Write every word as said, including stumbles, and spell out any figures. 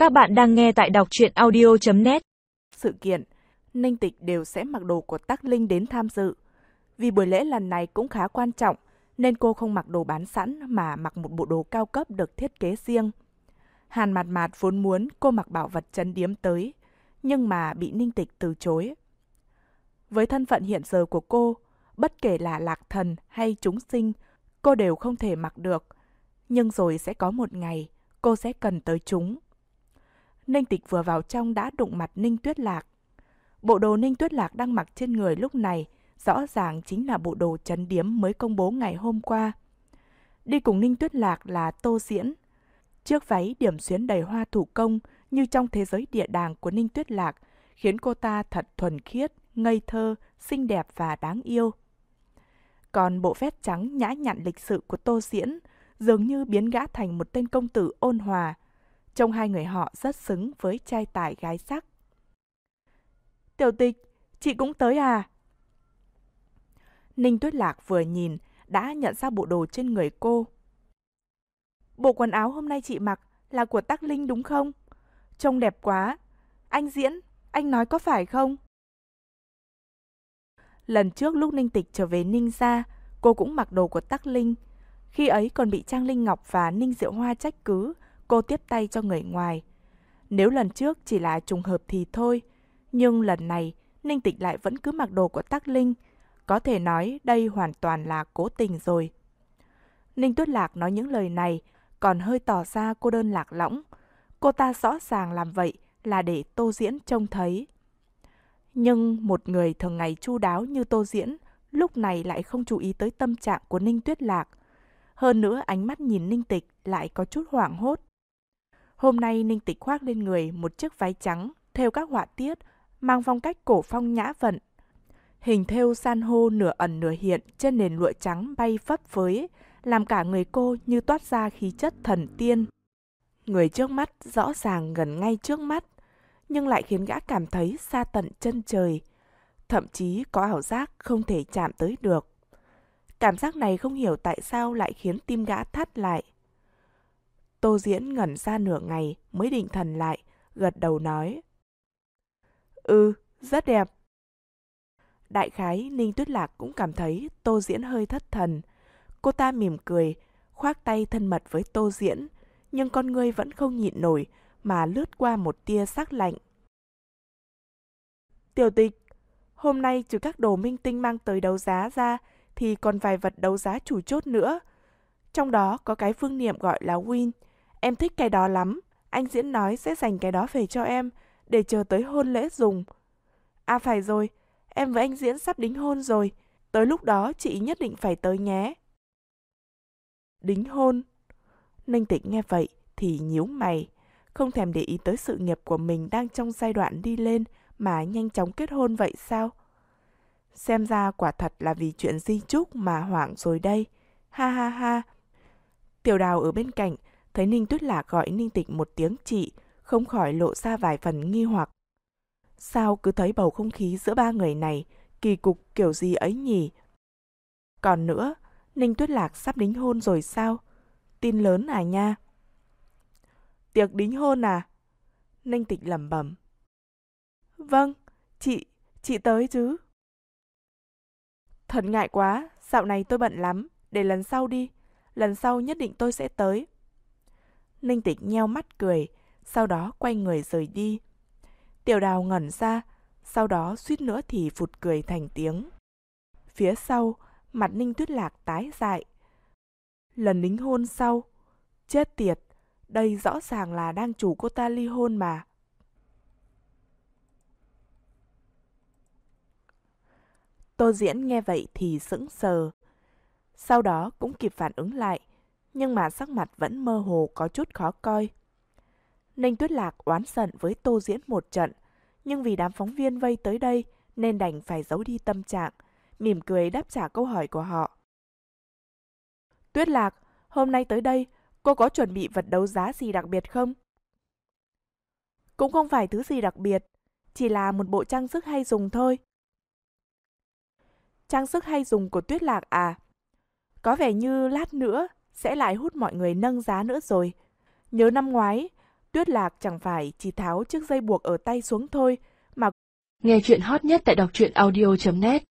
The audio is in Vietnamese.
Các bạn đang nghe tại đọc truyện audio chấm net. Sự kiện, Ninh Tịch đều sẽ mặc đồ của Tắc Linh đến tham dự. Vì buổi lễ lần này cũng khá quan trọng, nên cô không mặc đồ bán sẵn mà mặc một bộ đồ cao cấp được thiết kế riêng. Hàn Mạt Mạt vốn muốn cô mặc bảo vật trấn điếm tới, nhưng mà bị Ninh Tịch từ chối. Với thân phận hiện giờ của cô, bất kể là lạc thần hay chúng sinh, cô đều không thể mặc được. Nhưng rồi sẽ có một ngày, cô sẽ cần tới chúng. Ninh Tịch vừa vào trong đã đụng mặt Ninh Tuyết Lạc. Bộ đồ Ninh Tuyết Lạc đang mặc trên người lúc này rõ ràng chính là bộ đồ trấn điếm mới công bố ngày hôm qua. Đi cùng Ninh Tuyết Lạc là Tô Diễn. Chiếc váy điểm xuyến đầy hoa thủ công như trong thế giới địa đàng của Ninh Tuyết Lạc khiến cô ta thật thuần khiết, ngây thơ, xinh đẹp và đáng yêu. Còn bộ vest trắng nhã nhặn lịch sự của Tô Diễn dường như biến gã thành một tên công tử ôn hòa. Trông hai người họ rất xứng với trai tài gái sắc. Tiểu Tịch, chị cũng tới à? Ninh Tuyết Lạc vừa nhìn đã nhận ra bộ đồ trên người cô. Bộ quần áo hôm nay chị mặc là của Tắc Linh đúng không? Trông đẹp quá. Anh Diễn, anh nói có phải không? Lần trước lúc Ninh Tịch trở về Ninh gia, cô cũng mặc đồ của Tắc Linh. Khi ấy còn bị Trang Linh Ngọc và Ninh Diệu Hoa trách cứ, cô tiếp tay cho người ngoài. Nếu lần trước chỉ là trùng hợp thì thôi, nhưng lần này Ninh Tịch lại vẫn cứ mặc đồ của Tắc Linh. Có thể nói đây hoàn toàn là cố tình rồi. Ninh Tuyết Lạc nói những lời này còn hơi tỏ ra cô đơn lạc lõng. Cô ta rõ ràng làm vậy là để Tô Diễn trông thấy. Nhưng một người thường ngày chu đáo như Tô Diễn lúc này lại không chú ý tới tâm trạng của Ninh Tuyết Lạc. Hơn nữa ánh mắt nhìn Ninh Tịch lại có chút hoảng hốt. Hôm nay Ninh Tịch khoác lên người một chiếc váy trắng thêu các họa tiết mang phong cách cổ phong nhã vận. Hình thêu san hô nửa ẩn nửa hiện trên nền lụa trắng bay phấp phới, làm cả người cô như toát ra khí chất thần tiên. Người trước mắt rõ ràng gần ngay trước mắt, nhưng lại khiến gã cảm thấy xa tận chân trời, thậm chí có ảo giác không thể chạm tới được. Cảm giác này không hiểu tại sao lại khiến tim gã thắt lại. Tô Diễn ngẩn ra nửa ngày mới định thần lại, gật đầu nói. Ừ, rất đẹp. Đại khái Ninh Tuyết Lạc cũng cảm thấy Tô Diễn hơi thất thần. Cô ta mỉm cười, khoác tay thân mật với Tô Diễn, nhưng con ngươi vẫn không nhịn nổi mà lướt qua một tia sắc lạnh. Tiểu Tịch, hôm nay trừ các đồ minh tinh mang tới đấu giá ra thì còn vài vật đấu giá chủ chốt nữa. Trong đó có cái phương niệm gọi là Win. Em thích cái đó lắm. Anh Diễn nói sẽ dành cái đó về cho em để chờ tới hôn lễ dùng. À phải rồi, em với anh Diễn sắp đính hôn rồi. Tới lúc đó chị nhất định phải tới nhé. Đính hôn? Ninh Tịch nghe vậy thì nhíu mày, không thèm để ý tới sự nghiệp của mình đang trong giai đoạn đi lên mà nhanh chóng kết hôn vậy sao? Xem ra quả thật là vì chuyện di chúc mà hoảng rồi đây. Ha ha ha. Tiểu Đào ở bên cạnh thấy Ninh Tuyết Lạc gọi Ninh Tịch một tiếng chị, không khỏi lộ ra vài phần nghi hoặc. Sao cứ thấy bầu không khí giữa ba người này kỳ cục kiểu gì ấy nhỉ? Còn nữa, Ninh Tuyết Lạc sắp đính hôn rồi sao? Tin lớn à nha? Tiệc đính hôn à? Ninh Tịch lẩm bẩm. Vâng, chị, chị tới chứ. Thật ngại quá, dạo này tôi bận lắm, để lần sau đi. Lần sau nhất định tôi sẽ tới. Ninh Tịch nheo mắt cười, sau đó quay người rời đi. Tiểu Đào ngẩn ra, sau đó suýt nữa thì phụt cười thành tiếng. Phía sau, mặt Ninh Tuyết Lạc tái dại. Lần đính hôn sau, chết tiệt, đây rõ ràng là đang chủ cô ta ly hôn mà. Tô Diễn nghe vậy thì sững sờ. Sau đó cũng kịp phản ứng lại, nhưng mà sắc mặt vẫn mơ hồ có chút khó coi. Ninh Tuyết Lạc oán giận với Tô Diễn một trận, nhưng vì đám phóng viên vây tới đây nên đành phải giấu đi tâm trạng, mỉm cười đáp trả câu hỏi của họ. Tuyết Lạc, hôm nay tới đây, cô có chuẩn bị vật đấu giá gì đặc biệt không? Cũng không phải thứ gì đặc biệt, chỉ là một bộ trang sức hay dùng thôi. Trang sức hay dùng của Tuyết Lạc à? Có vẻ như lát nữa sẽ lại hút mọi người nâng giá nữa rồi. Nhớ năm ngoái, Tuyết Lạc chẳng phải chỉ tháo chiếc dây buộc ở tay xuống thôi, mà nghe chuyện hot nhất tại đọc truyện audio chấm net